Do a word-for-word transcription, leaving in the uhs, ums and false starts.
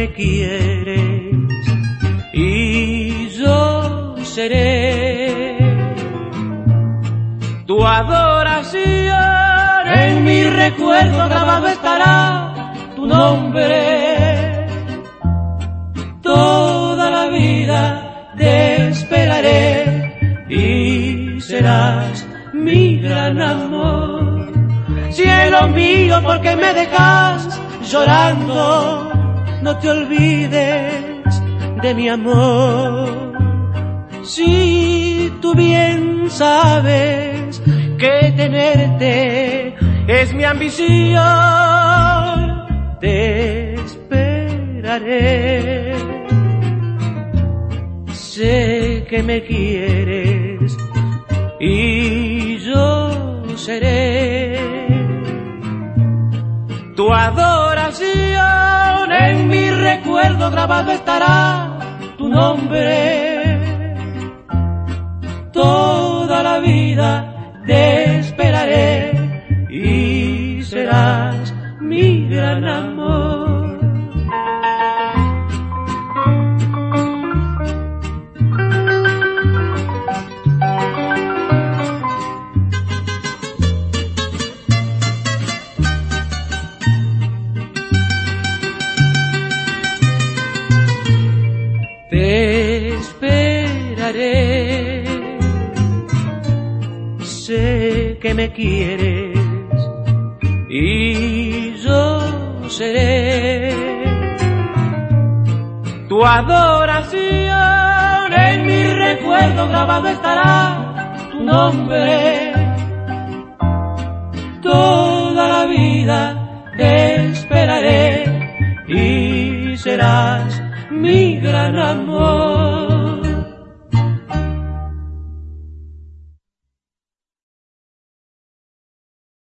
me quieres y yo seré tu adoración. En mi recuerdo grabado estará tu nombre. Toda la vida te esperaré y serás mi gran amor. Cielo mío, ¿por qué me dejas llorando? No te olvides de mi amor. Si tú bien sabes que tenerte es mi ambición, te esperaré. Sé que me quieres y yo seré tu adoración. En mi recuerdo grabado estará tu nombre. Toda la vida te esperaré y serás mi gran amor. Te esperaré. Sé que me quieres y yo seré tu adoración. En mi recuerdo grabado estará tu nombre. Toda la vida te esperaré y serás mi gran amor.